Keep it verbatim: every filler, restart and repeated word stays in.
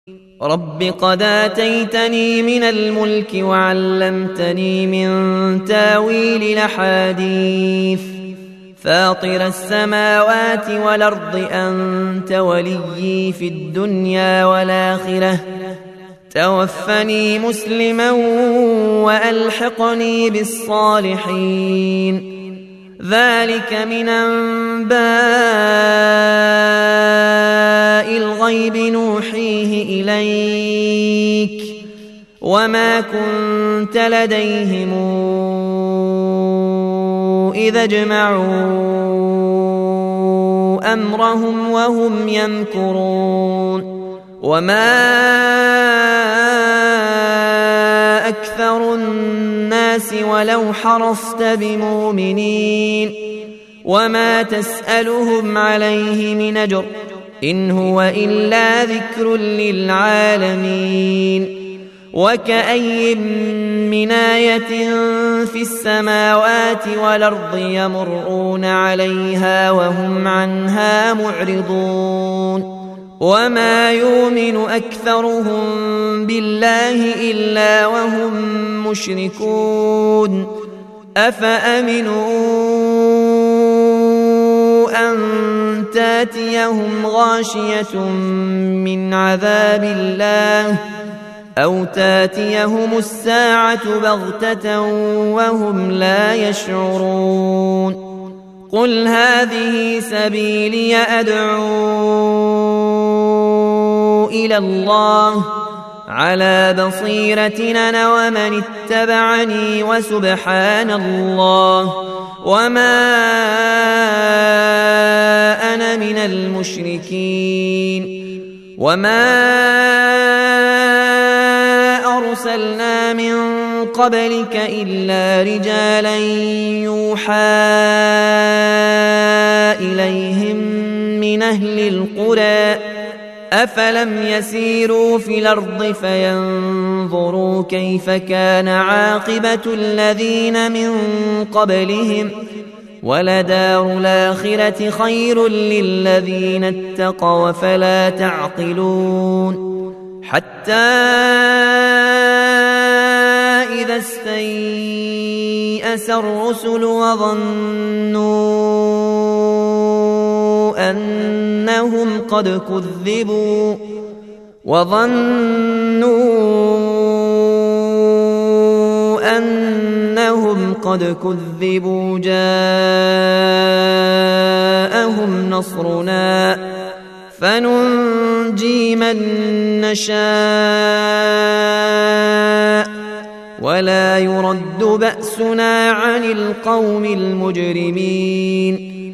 رب قد آتيتني من الملك وعلمتني من تاويل الأحاديث فاطر السماوات والأرض أنت وليي في الدنيا والآخرة توفني مسلما وألحقني بالصالحين ذلك من أنباء الغيب نوحيه إليك وما كنت لديهم إذا اجمعوا أمرهم وهم يمكرون وما أكثر الناس ولو حرصت بمؤمنين وما تسألهم عليه من أجر إن هو إلا ذكر للعالمين وكأي من آية في السماوات والأرض يمرون عليها وهم عنها معرضون وما يؤمن أكثرهم بالله إلا وهم مشركون أفأمنوا أن تاتيهم غاشية من عذاب الله أو تاتيهم الساعة بغتة وهم لا يشعرون قل هذه سبيلي أدعو إلى الله على بصيرة أنا ومن اتبعني وسبحان الله وما أنا من المشركين وما أرسلنا من قبلك إلا رجالا يوحى إليهم من أهل القرى أفلم يسيروا في الأرض فينظروا كيف كان عاقبة الذين من قبلهم ولدار الآخرة خير للذين اتقوا فلا تعقلون حتى إذا استيأس الرسل وظنوا أنهم قد كذبوا وظنوا أنهم قد كذبوا جاءهم نصرنا فننجي من نشاء ولا يرد بأسنا عن القوم المجرمين